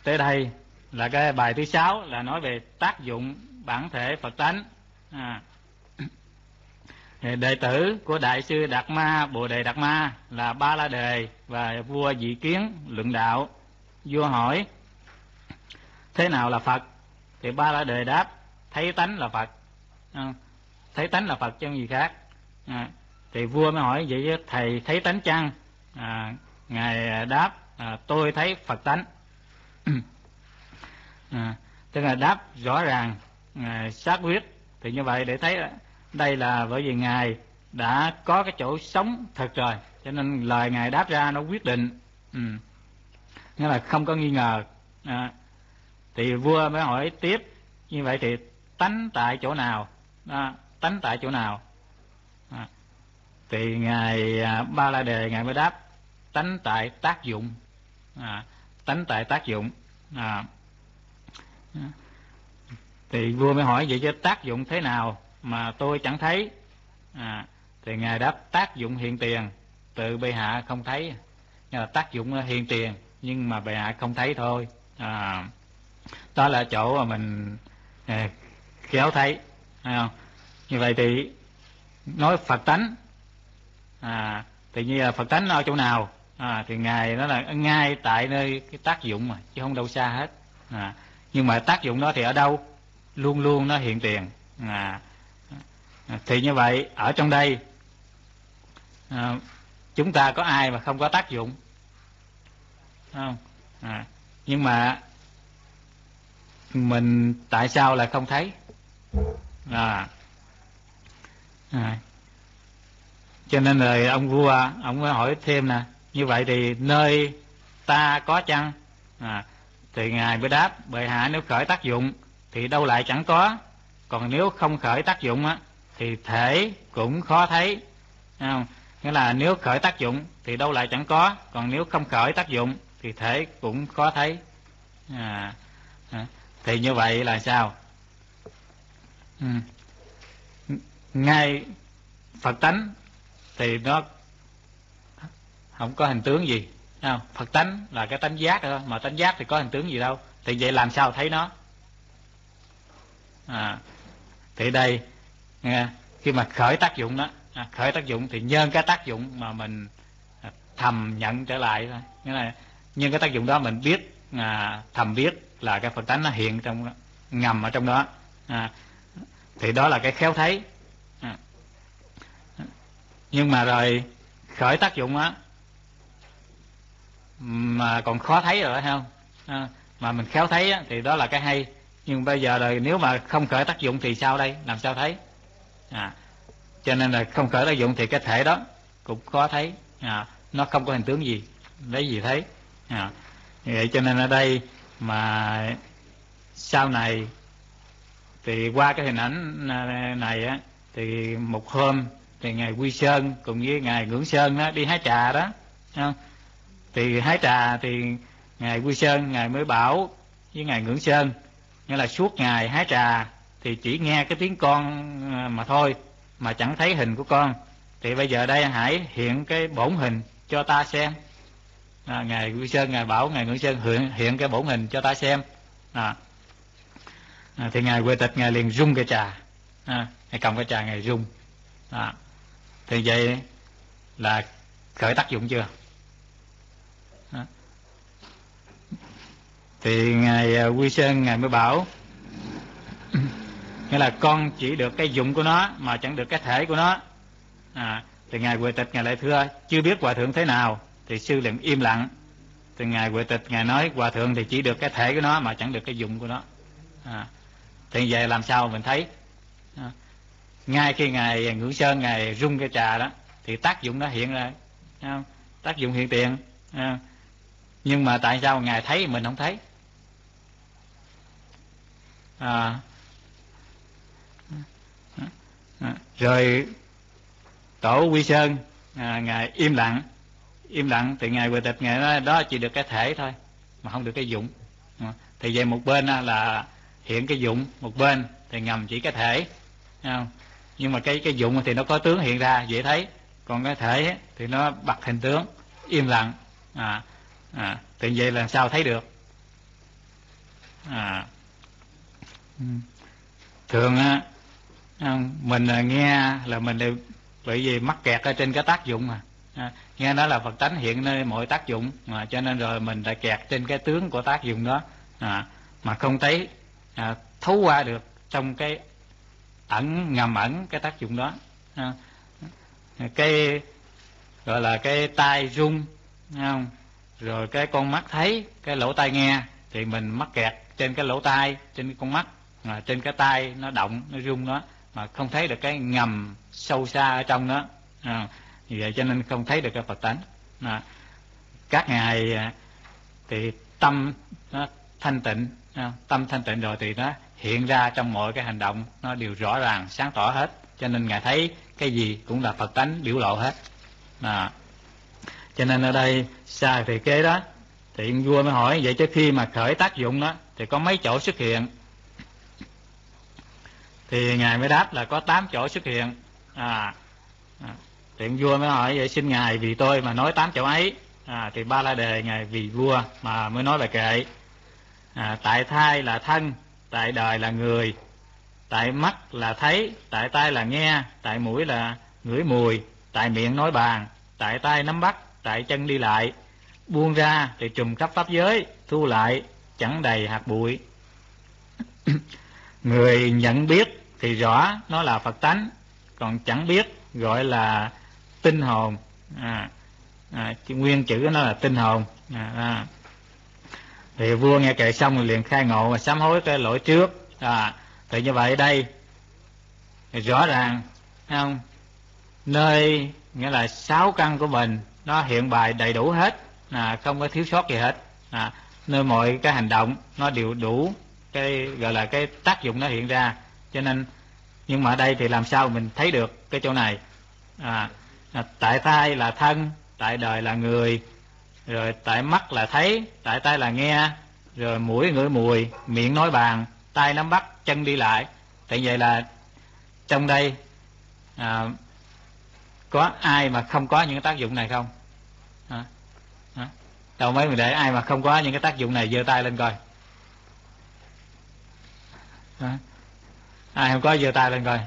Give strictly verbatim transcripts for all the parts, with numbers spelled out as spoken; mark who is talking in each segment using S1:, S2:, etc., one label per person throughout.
S1: tới đây là cái bài thứ sáu, là nói về tác dụng bản thể Phật tánh. À. Đệ tử của Đại sư Đạt Ma Bồ Đề Đạt Ma là Ba La Đề và vua Dị Kiến luận đạo. Vua hỏi thế nào là Phật? Thì Ba La Đề đáp thấy tánh là Phật. À, thấy tánh là Phật chứ không gì khác. À, thì vua mới hỏi vậy chứ thầy thấy tánh chăng? À, ngài đáp à, tôi thấy Phật tánh. À, tức là đáp rõ ràng, à, xác quyết. Thì như vậy để thấy đây là bởi vì ngài đã có cái chỗ sống thật rồi, cho nên lời ngài đáp ra nó quyết định. Ừ. Nghĩa là không có nghi ngờ. À, thì vua mới hỏi tiếp như vậy thì tánh tại chỗ nào? À, tánh tại chỗ nào? À, thì ngài Ba La Đề ngài mới đáp tánh tại tác dụng. À, tánh tại tác dụng. À, thì vua mới hỏi vậy chứ tác dụng thế nào mà tôi chẳng thấy? À, thì ngài đáp tác dụng hiện tiền, tự bệ hạ không thấy. Nhưng là tác dụng hiện tiền nhưng mà bệ hạ không thấy thôi. À, đó là chỗ mà mình à, khéo thấy, thấy không? Như vậy thì nói Phật tánh, à, thì như là Phật tánh ở chỗ nào? À, thì ngài nó là ngay tại nơi cái tác dụng mà, chứ không đâu xa hết. À, nhưng mà tác dụng đó thì ở đâu? Luôn luôn nó hiện tiền. À, thì như vậy ở trong đây à, chúng ta có ai mà không có tác dụng? Không. À, nhưng mà mình tại sao lại không thấy? À, à, cho nên rồi ông vua ông mới hỏi thêm nè, như vậy thì nơi ta có chăng? À, thì ngài mới đáp bệ hạ nếu khởi tác dụng thì đâu lại chẳng có, còn nếu không khởi tác dụng á thì thể cũng khó thấy. Không? Nghĩa là nếu khởi tác dụng thì đâu lại chẳng có, còn nếu không khởi tác dụng thì thể cũng khó thấy. À, à, thì như vậy là sao? Ừ. Ngay Phật tánh thì nó không có hình tướng gì, không? Phật tánh là cái tánh giác thôi, mà tánh giác thì có hình tướng gì đâu, thì vậy làm sao thấy nó? À, thì đây nghe, khi mà khởi tác dụng đó, à, khởi tác dụng thì nhân cái tác dụng mà mình thầm nhận trở lại thôi. Nghĩa là nhân cái tác dụng đó mình biết, à, thầm biết là cái Phật tánh nó hiện trong, ngầm ở trong đó. À, thì đó là cái khéo thấy. À, nhưng mà rồi khởi tác dụng á mà còn khó thấy rồi, phải không? À, mà mình khéo thấy á, thì đó là cái hay. Nhưng bây giờ rồi nếu mà không khởi tác dụng thì sao đây? Làm sao thấy? À, cho nên là không khởi tác dụng thì cái thể đó cũng khó thấy. À, nó không có hình tướng gì, lấy gì thấy? À, vậy cho nên ở đây mà sau này thì qua cái hình ảnh này á, thì một hôm thì ngài Quy Sơn cùng với ngài Ngưỡng Sơn đó đi hái trà đó, không? Thì hái trà thì ngài Quy Sơn ngài mới bảo với ngài Ngưỡng Sơn, nghĩa là suốt ngày hái trà thì chỉ nghe cái tiếng con mà thôi, mà chẳng thấy hình của con. Thì bây giờ đây hãy hiện cái bổn hình cho ta xem. À, ngài Quy Sơn ngài bảo ngài Ngưỡng Sơn hiện, hiện cái bổn hình cho ta xem. À, à, thì ngài Huệ Tịch ngài liền rung cái trà, à, ngài cầm cái trà ngài rung. À, thì vậy là khởi tác dụng chưa? À, thì ngài Quy Sơn ngài mới bảo nghĩa là con chỉ được cái dụng của nó mà chẳng được cái thể của nó. À, thì ngài Huệ Tịch ngài lại thưa chưa biết hòa thượng thế nào, thì sư liền im lặng. Thì ngài Huệ Tịch ngài nói hòa thượng thì chỉ được cái thể của nó mà chẳng được cái dụng của nó. À, thì vậy làm sao mình thấy? À, ngay khi ngài Ngưỡng Sơn ngài rung cái trà đó thì tác dụng nó hiện ra, không? Tác dụng hiện tiền. À, nhưng mà tại sao ngài thấy mình không thấy? À, à, rồi tổ Quy Sơn à, ngài im lặng, im lặng thì ngài Huệ Tịch ngài nói đó chỉ được cái thể thôi mà không được cái dụng. À, thì về một bên là hiện cái dụng, một bên thì ngầm chỉ cái thể, không? Nhưng mà cái cái dụng thì nó có tướng hiện ra dễ thấy, còn cái thể thì nó bật hình tướng im lặng. À, à, thì vậy là sao thấy được? À, thường á mình nghe là mình đều bởi vì mắc kẹt ở trên cái tác dụng mà à, nghe nói là Phật tánh hiện nơi mọi tác dụng mà cho nên rồi mình lại kẹt trên cái tướng của tác dụng đó à, mà không thấy à, thấu qua được trong cái ẩn ngầm ẩn cái tác dụng đó à, cái gọi là cái tai rung không? Rồi cái con mắt thấy, cái lỗ tai nghe thì mình mắc kẹt trên cái lỗ tai, trên cái con mắt à, trên cái tai nó động nó rung đó mà không thấy được cái ngầm sâu xa ở trong đó à, vì vậy cho nên không thấy được cái Phật tánh à, các ngài thì tâm nó thanh tịnh à, tâm thanh tịnh rồi thì nó hiện ra trong mọi cái hành động nó đều rõ ràng sáng tỏ hết, cho nên ngài thấy cái gì cũng là Phật tánh biểu lộ hết à. Cho nên ở đây xa thì kế đó thì vua mới hỏi vậy chứ khi mà khởi tác dụng đó thì có mấy chỗ xuất hiện, thì ngài mới đáp là có tám chỗ xuất hiện à, à. Thì vua mới hỏi vậy xin ngài vì tôi mà nói tám chỗ ấy à, thì Ba La Đề ngài vì vua mà mới nói bài kệ à, tại thai là thân, tại đời là người, tại mắt là thấy, tại tai là nghe, tại mũi là ngửi mùi, tại miệng nói bàn, tại tai nắm bắt, tại chân đi lại, buông ra thì trùm khắp pháp giới, thu lại chẳng đầy hạt bụi. Người nhận biết thì rõ nó là Phật tánh, còn chẳng biết gọi là tinh hồn à, à, nguyên chữ nó là tinh hồn à, à. Thì vua nghe kệ xong rồi liền khai ngộ và sám hối cái lỗi trước à, thì như vậy đây thì rõ ràng không, nơi nghĩa là sáu căn của mình nó hiện bài đầy đủ hết à, không có thiếu sót gì hết à, nơi mọi cái hành động nó đều đủ cái gọi là cái tác dụng nó hiện ra, cho nên nhưng mà ở đây thì làm sao mình thấy được cái chỗ này à, à tại thai là thân, tại đời là người, rồi tại mắt là thấy, tại tai là nghe, rồi mũi ngửi mùi, miệng nói bàn, tay nắm bắt, chân đi lại. Tại vậy là trong đây à, có ai mà không có những cái tác dụng này không à, à. Đâu mấy mình để ai mà không có những cái tác dụng này giơ tay lên coi à. Ai không có giơ tay lên coi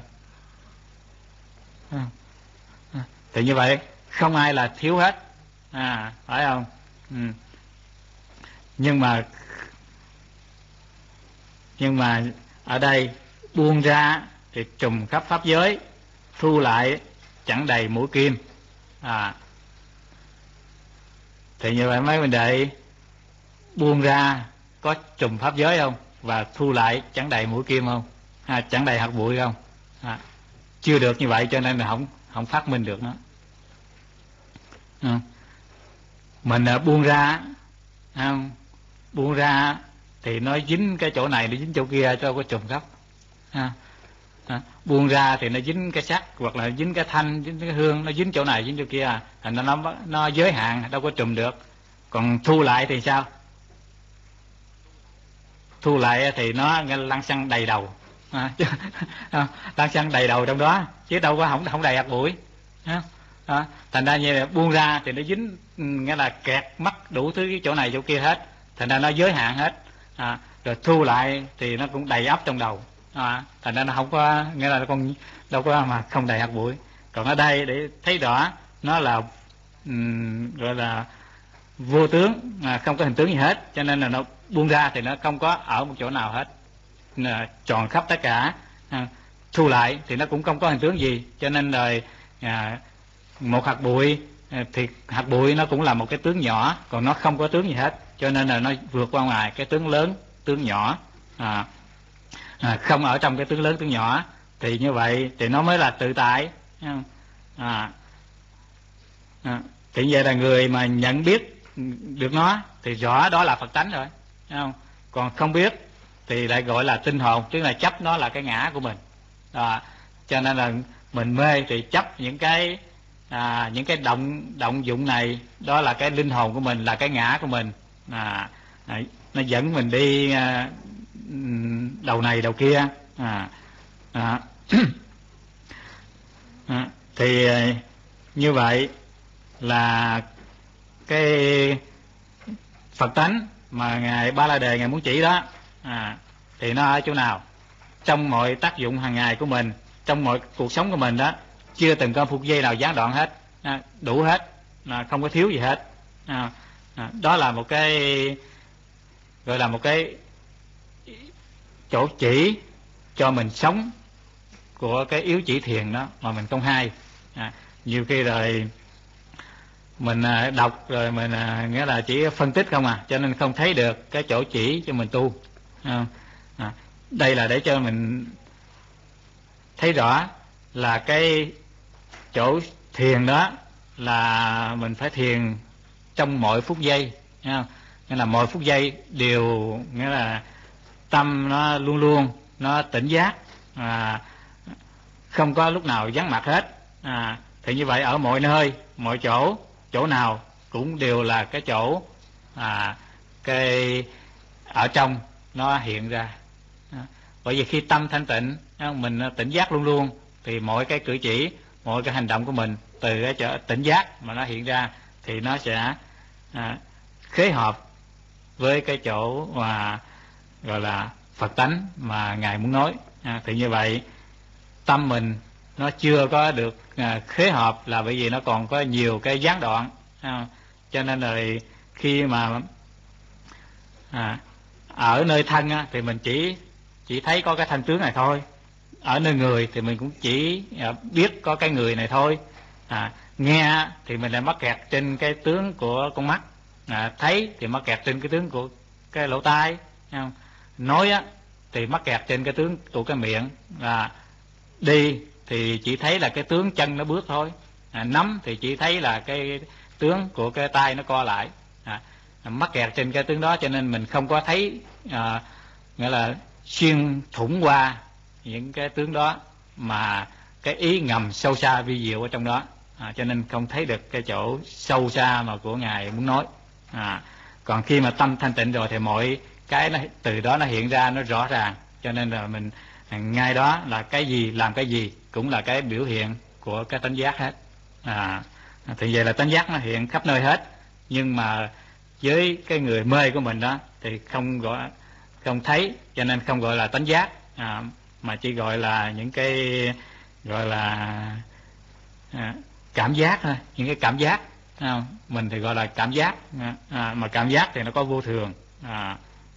S1: à. À. Thì như vậy không ai là thiếu hết à, phải không ừ. nhưng mà nhưng mà ở đây buông ra thì trùm khắp pháp giới, thu lại chẳng đầy mũi kim à, thì như vậy mấy mình đệ buông ra có trùm pháp giới không, và thu lại chẳng đầy mũi kim không à, chẳng đầy hạt bụi không à, chưa được như vậy cho nên là không không phát minh được nó à. Mình buông ra không, buông ra thì nó dính cái chỗ này, nó dính chỗ kia cho có trùng khắp à. À, buông ra thì nó dính cái sắc hoặc là dính cái thanh, dính cái hương, nó dính chỗ này dính chỗ kia, thành nó nó nó giới hạn đâu có trùm được. Còn thu lại thì sao? Thu lại thì nó lăng xăng đầy đầu à, lăng xăng đầy đầu trong đó chứ đâu có không không đầy hạt bụi à, à, thành ra như là buông ra thì nó dính, nghĩa là kẹt mắt đủ thứ cái chỗ này chỗ kia hết, thành ra nó giới hạn hết à, rồi thu lại thì nó cũng đầy ắp trong đầu à, thành ra nó không có, nghĩa là con đâu có mà không đầy hạt bụi. Còn ở đây để thấy rõ nó là um, gọi là vô tướng à, không có hình tướng gì hết, cho nên là nó buông ra thì nó không có ở một chỗ nào hết à, tròn khắp tất cả à, thu lại thì nó cũng không có hình tướng gì, cho nên rồi à, một hạt bụi à, thì hạt bụi nó cũng là một cái tướng nhỏ, còn nó không có tướng gì hết, cho nên là nó vượt qua ngoài cái tướng lớn tướng nhỏ à, à, không ở trong cái tướng lớn tướng nhỏ, thì như vậy thì nó mới là tự tại à, à, thì vậy là người mà nhận biết được nó thì rõ đó là Phật tánh rồi, thấy không? Còn không biết thì lại gọi là tinh hồn, tức là chấp nó là cái ngã của mình à, cho nên là mình mê thì chấp những cái à, những cái động động dụng này, đó là cái linh hồn của mình, là cái ngã của mình à, à, nó dẫn mình đi à, đầu này đầu kia à, à. À, thì như vậy là cái Phật tánh mà ngài Ba La Đề ngài muốn chỉ đó à, thì nó ở chỗ nào? Trong mọi tác dụng hàng ngày của mình, trong mọi cuộc sống của mình đó, chưa từng có phút giây nào gián đoạn hết, à, đủ hết, à, không có thiếu gì hết. à, à, Đó là một cái gọi là một cái chỗ chỉ cho mình sống của cái yếu chỉ thiền đó mà mình không hay. à, Nhiều khi rồi mình đọc rồi mình nghĩa là chỉ phân tích không à, cho nên không thấy được cái chỗ chỉ cho mình tu. à, à, Đây là để cho mình thấy rõ là cái chỗ thiền đó là mình phải thiền trong mọi phút giây, nghe không? Nghĩa là mọi phút giây đều nghĩa là tâm nó luôn luôn nó tỉnh giác, à, không có lúc nào vắng mặt hết. à, Thì như vậy ở mọi nơi, mọi chỗ, chỗ nào cũng đều là cái chỗ à, cái ở trong nó hiện ra. à, Bởi vì khi tâm thanh tịnh, mình tỉnh giác luôn luôn, thì mọi cái cử chỉ, mọi cái hành động của mình từ cái chỗ tỉnh giác mà nó hiện ra thì nó sẽ à, khế hợp với cái chỗ mà gọi là Phật tánh mà Ngài muốn nói. à, Thì như vậy tâm mình nó chưa có được à, khế hợp là bởi vì nó còn có nhiều cái gián đoạn. à, Cho nên là khi mà à, ở nơi thân á, thì mình chỉ chỉ thấy có cái thân tướng này thôi. Ở nơi người thì mình cũng chỉ à, biết có cái người này thôi. à, Nghe thì mình lại mắc kẹt trên cái tướng của con mắt. à, Thấy thì mắc kẹt trên cái tướng của cái lỗ tai. Không? Nói á thì mắc kẹt trên cái tướng của cái miệng. à, Đi thì chỉ thấy là cái tướng chân nó bước thôi. à, Nắm thì chỉ thấy là cái tướng của cái tay nó co lại. à, Mắc kẹt trên cái tướng đó, cho nên mình không có thấy à, nghĩa là xuyên thủng qua những cái tướng đó mà cái ý ngầm sâu xa vi diệu ở trong đó. à, Cho nên không thấy được cái chỗ sâu xa mà của Ngài muốn nói. à, Còn khi mà tâm thanh tịnh rồi thì mọi cái nó, từ đó nó hiện ra nó rõ ràng. Cho nên là mình ngay đó là cái gì làm cái gì cũng là cái biểu hiện của cái tánh giác hết. à, Thì vậy là tánh giác nó hiện khắp nơi hết. Nhưng mà với cái người mê của mình đó thì không gọi không thấy, cho nên không gọi là tánh giác, à, mà chỉ gọi là những cái gọi là à, cảm giác thôi, những cái cảm giác. à, Mình thì gọi là cảm giác, à, mà cảm giác thì nó có vô thường. à,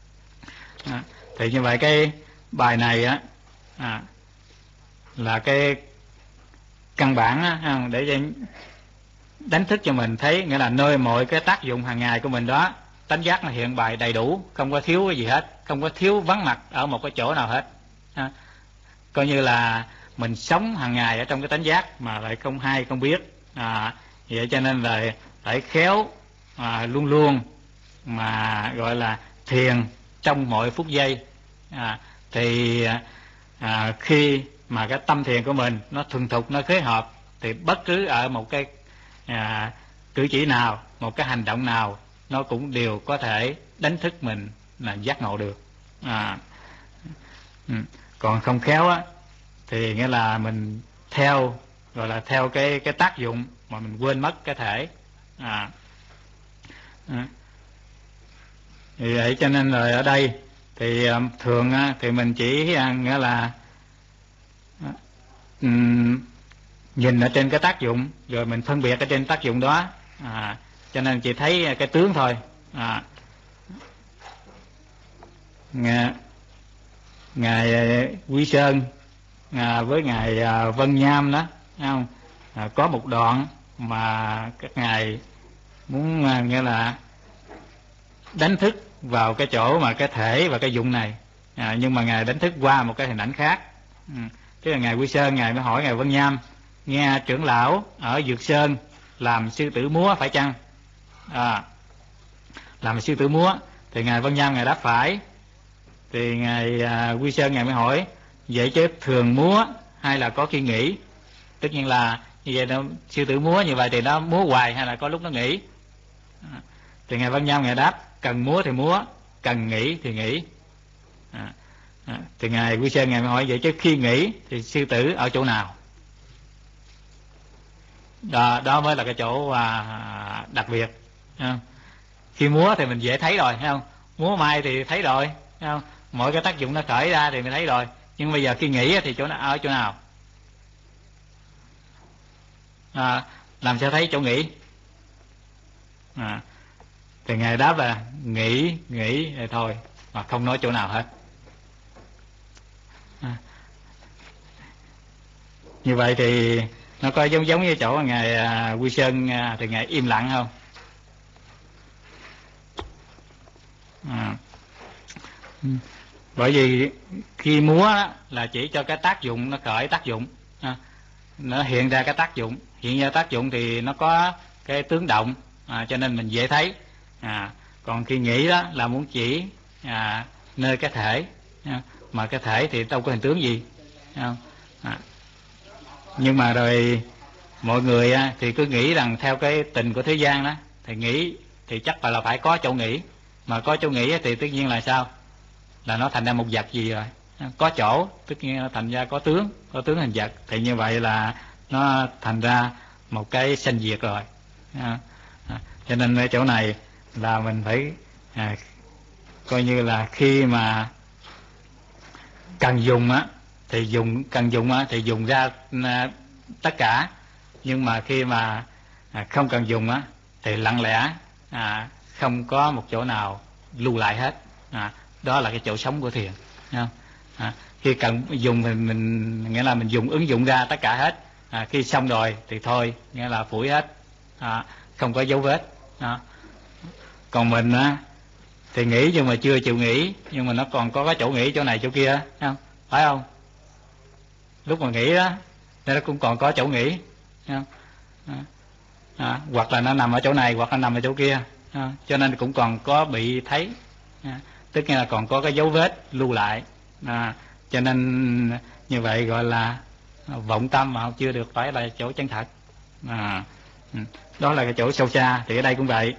S1: à, Thì như vậy cái bài này á à, là cái căn bản á, để đánh thức cho mình thấy, nghĩa là nơi mọi cái tác dụng hàng ngày của mình đó, tánh giác nó hiện bày đầy đủ, không có thiếu cái gì hết, không có thiếu vắng mặt ở một cái chỗ nào hết. à, Coi như là mình sống hàng ngày ở trong cái tánh giác mà lại không hay không biết. à, Vậy cho nên là phải khéo à, luôn luôn mà gọi là thiền trong mọi phút giây. à, Thì à, khi mà cái tâm thiền của mình nó thuần thục, nó khế hợp, thì bất cứ ở một cái à, cử chỉ nào, một cái hành động nào, nó cũng đều có thể đánh thức mình là giác ngộ được. à, ừ. Còn không khéo á thì nghĩa là mình theo gọi là theo cái cái tác dụng mà mình quên mất cái thể. à, à. Thì vậy cho nên là ở đây thì thường á, thì mình chỉ à, nghĩa là um, nhìn ở trên cái tác dụng, rồi mình phân biệt ở trên tác dụng đó. à, Cho nên chỉ thấy cái tướng thôi. à, Ngài, Ngài Quý Sơn à, với Ngài à, Vân Nham đó, thấy không? À, có một đoạn mà các ngài muốn à, nghĩa là đánh thức vào cái chỗ mà cái thể và cái dụng này. à, Nhưng mà Ngài đánh thức qua một cái hình ảnh khác. ừ. Tức là Ngài Quý Sơn, Ngài mới hỏi Ngài Vân Nham: nghe trưởng lão ở Dược Sơn làm sư tử múa phải chăng? à, Làm sư tử múa. Thì Ngài Vân Nham Ngài đáp phải. Thì Ngài à, Quý Sơn Ngài mới hỏi: vậy chứ thường múa hay là có khi nghỉ? Tất nhiên là như vậy, nó sư tử múa như vậy thì nó múa hoài hay là có lúc nó nghỉ? à, Thì Ngài Vân Nham Ngài đáp: cần múa thì múa, cần nghỉ thì nghỉ. à, à, Thì Ngài Quý Sơn Ngài mới hỏi: vậy chứ khi nghỉ thì sư tử ở chỗ nào? Đó, đó mới là cái chỗ à, đặc biệt. à, Khi múa thì mình dễ thấy rồi, thấy không? Múa mai thì thấy rồi, thấy không? mỗi cái tác dụng nó khởi ra thì mình thấy rồi. Nhưng bây giờ khi nghĩ thì chỗ nào, ở chỗ nào? À, làm sao thấy chỗ nghĩ? À, thì Ngài đáp là nghĩ, nghĩ thì thôi, mà không nói chỗ nào hết. À, như vậy thì nó có giống giống như chỗ Ngài à, Quy Sơn à, thì Ngài im lặng không? À, bởi vì khi múa đó, là chỉ cho cái tác dụng nó khởi tác dụng, à, nó hiện ra cái tác dụng, hiện ra tác dụng thì nó có cái tướng động, à, cho nên mình dễ thấy. À, còn khi nghĩ đó là muốn chỉ à, nơi cái thể, à, mà cái thể thì đâu có hình tướng gì, à, à, nhưng mà rồi mọi người á, thì cứ nghĩ rằng theo cái tình của thế gian đó thì nghĩ thì chắc là, là phải có chỗ nghĩ, mà có chỗ nghĩ thì tất nhiên là sao, là nó thành ra một vật gì rồi, có chỗ tất nhiên nó thành ra có tướng, có tướng hình vật, thì như vậy là nó thành ra một cái sanh diệt rồi. À, à, cho nên ở chỗ này là mình phải à, coi như là khi mà cần dùng á thì dùng, cần dùng á thì dùng ra à, tất cả, nhưng mà khi mà à, không cần dùng á thì lặng lẽ, à, không có một chỗ nào lưu lại hết. À, đó là cái chỗ sống của thiền. À, khi cần dùng thì mình, nghĩa là mình dùng ứng dụng ra tất cả hết. À, khi xong rồi thì thôi, nghĩa là phủi hết, à, không có dấu vết. À, còn mình á thì nghĩ nhưng mà chưa chịu nghĩ, nhưng mà nó còn có cái chỗ nghĩ chỗ này chỗ kia, không phải không? Lúc mà nghĩ đó thì nó cũng còn có chỗ nghĩ, không? À, à, hoặc là nó nằm ở chỗ này hoặc là nằm ở chỗ kia, à, cho nên cũng còn có bị thấy, à, tức là còn có cái dấu vết lưu lại. À, cho nên như vậy gọi là vọng tâm mà chưa được phải là chỗ chân thật. À, đó là cái chỗ sâu xa. Thì ở đây cũng vậy,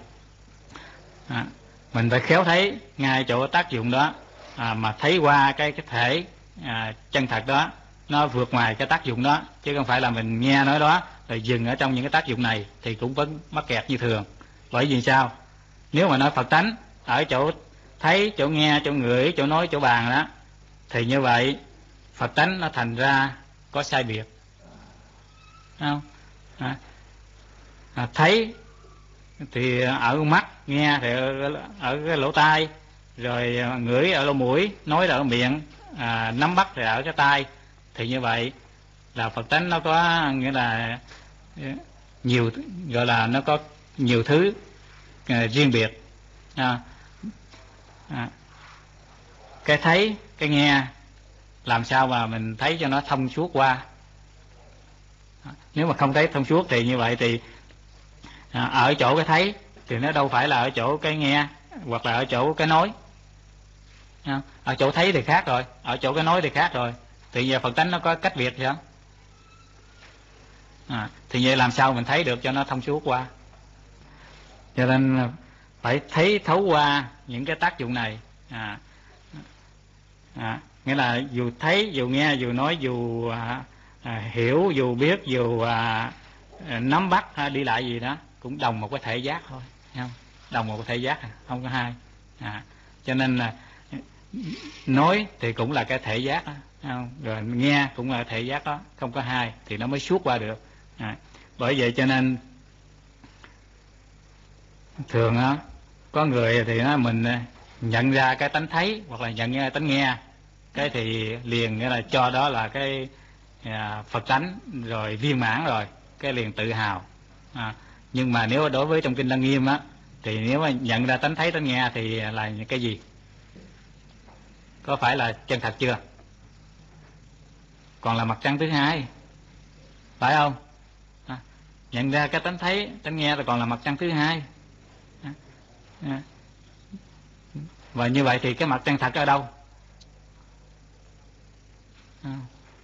S1: à, mình phải khéo thấy ngay chỗ tác dụng đó, à, mà thấy qua cái cái thể à, chân thật đó, nó vượt ngoài cái tác dụng đó, chứ không phải là mình nghe nói đó rồi dừng ở trong những cái tác dụng này thì cũng vẫn mắc kẹt như thường. Bởi vì sao? Nếu mà nói Phật tánh ở chỗ thấy, chỗ nghe, chỗ ngửi, chỗ nói, chỗ bàn đó, thì như vậy Phật tánh nó thành ra có sai biệt, không? À, à, thấy thì ở mắt, nghe thì ở, ở cái lỗ tai, rồi ngửi ở lỗ mũi, nói ở miệng, à, nắm bắt thì ở cái tai. Thì như vậy là Phật tánh nó có nghĩa là nhiều, gọi là nó có nhiều thứ à, riêng biệt. À, à, cái thấy, cái nghe làm sao mà mình thấy cho nó thông suốt qua. Nếu mà không thấy thông suốt thì như vậy thì à, ở chỗ cái thấy thì nó đâu phải là ở chỗ cái nghe hoặc là ở chỗ cái nói. Ở chỗ thấy thì khác rồi, ở chỗ cái nói thì khác rồi. Thì giờ Phật tánh nó có cách biệt sao? À, thì vậy làm sao mình thấy được cho nó thông suốt qua? Cho nên phải thấy thấu qua những cái tác dụng này. À, à, nghĩa là dù thấy, dù nghe, dù nói, dù à, à, hiểu, dù biết, dù à, nắm bắt à, đi lại gì đó cũng đồng một cái thể giác thôi, không? Đồng một cái thể giác, không có hai. À, cho nên là nói thì cũng là cái thể giác đó, không? Rồi nghe cũng là thể giác đó, không có hai thì nó mới suốt qua được. À, bởi vậy cho nên thường á có người thì nó mình nhận ra cái tánh thấy hoặc là nhận ra tánh nghe, cái thì liền nghĩa là cho đó là cái à, Phật tánh rồi viên mãn rồi, cái liền tự hào. À, nhưng mà nếu đối với trong kinh Lăng Nghiêm á thì nếu mà nhận ra tánh thấy tánh nghe thì là cái gì? Có phải là chân thật chưa? Còn là mặt trăng thứ hai, phải không? À, nhận ra cái tánh thấy tánh nghe là còn là mặt trăng thứ hai. À, à. Và như vậy thì cái mặt chân thật ở đâu? À,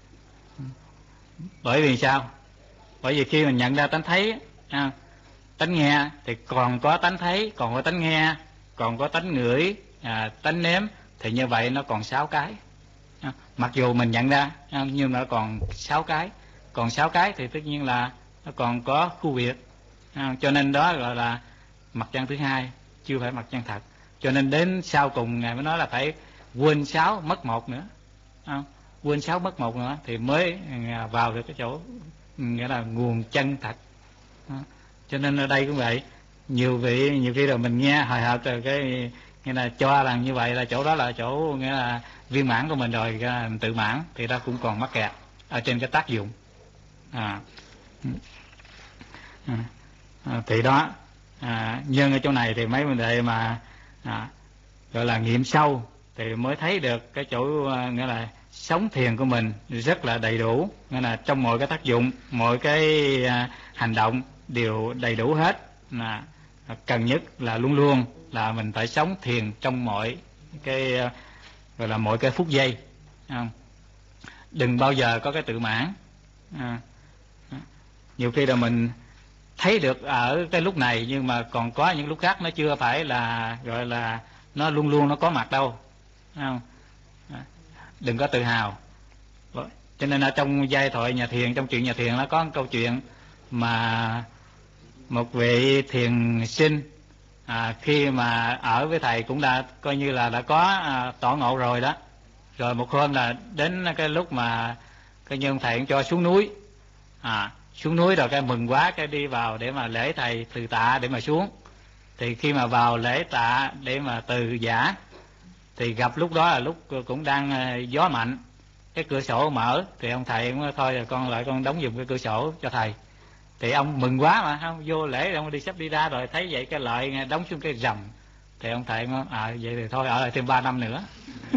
S1: bởi vì sao? Bởi vì khi mình nhận ra tánh thấy, à, tánh nghe thì còn có tánh thấy, còn có tánh nghe, còn có tánh ngửi, à, tánh nếm, thì như vậy nó còn sáu cái. À, mặc dù mình nhận ra à, nhưng mà nó còn sáu cái, còn sáu cái thì tất nhiên là nó còn có khu biệt. À, cho nên đó gọi là mặt chân thứ hai, chưa phải mặt chân thật. Cho nên đến sau cùng Ngài mới nói là phải quên sáu mất một nữa, không? Quên sáu mất một nữa thì mới vào được cái chỗ nghĩa là nguồn chân thật. Đó. Cho nên ở đây cũng vậy, nhiều vị nhiều khi là mình nghe hời hợt rồi cái nghĩa là cho rằng như vậy là chỗ đó là chỗ nghĩa là viên mãn của mình rồi, tự mãn, thì ta cũng còn mắc kẹt ở trên cái tác dụng. À, à, à thì đó, à, nhưng ở chỗ này thì mấy vấn đề mà à, gọi là nghiệm sâu thì mới thấy được cái chỗ nghĩa là sống thiền của mình rất là đầy đủ, nghĩa là trong mọi cái tác dụng, mọi cái à, hành động đều đầy đủ hết. Là cần nhất là luôn luôn là mình phải sống thiền trong mọi cái gọi là mọi cái phút giây, không? Đừng bao giờ có cái tự mãn. À, nhiều khi là mình thấy được ở cái lúc này, nhưng mà còn có những lúc khác nó chưa phải là gọi là nó luôn luôn nó có mặt đâu, không? Đừng có tự hào. Cho nên ở trong giai thoại nhà thiền, trong chuyện nhà thiền nó có một câu chuyện mà một vị thiền sinh à, khi mà ở với thầy cũng đã coi như là đã có à, tỏ ngộ rồi đó. Rồi một hôm là đến cái lúc mà cái nhân thầy cũng cho xuống núi, à, xuống núi rồi cái mừng quá, cái đi vào để mà lễ thầy từ tạ để mà xuống. Thì khi mà vào lễ tạ để mà từ giả thì gặp lúc đó là lúc cũng đang gió mạnh, cái cửa sổ mở, thì ông thầy cũng nói thôi rồi con lại con đóng giùm cái cửa sổ cho thầy. Thì ông mừng quá mà, không vô lễ ông đi sắp đi ra rồi, thấy vậy cái lợi đóng xuống cái rầm. Thì ông thầy nói à vậy thì thôi ở lại thêm ba năm nữa.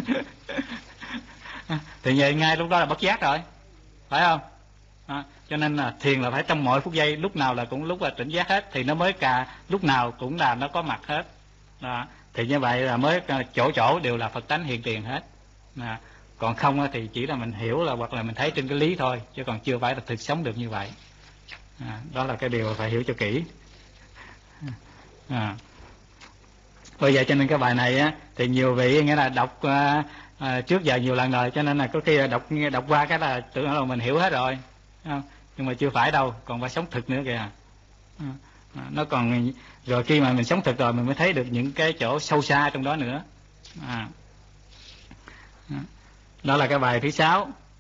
S1: Thì vậy ngay lúc đó là bất giác rồi, phải không? À, cho nên là thiền là phải trong mọi phút giây, lúc nào là cũng lúc là tỉnh giác hết, thì nó mới cả lúc nào cũng là nó có mặt hết. Đó. Thì như vậy là mới chỗ chỗ đều là Phật tánh hiện tiền hết. À, còn không thì chỉ là mình hiểu là hoặc là mình thấy trên cái lý thôi, chứ còn chưa phải là thực sống được như vậy. À, đó là cái điều phải hiểu cho kỹ. À. Bởi vậy cho nên cái bài này á, thì nhiều vị nghĩa là đọc à, à, trước giờ nhiều lần rồi, cho nên là có khi là đọc đọc qua cái là tưởng là mình hiểu hết rồi, không? Nhưng mà chưa phải đâu, còn phải sống thực nữa kìa. À, nó còn rồi khi mà mình sống thực rồi mình mới thấy được những cái chỗ sâu xa trong đó nữa. À. Đó là cái bài thứ sáu.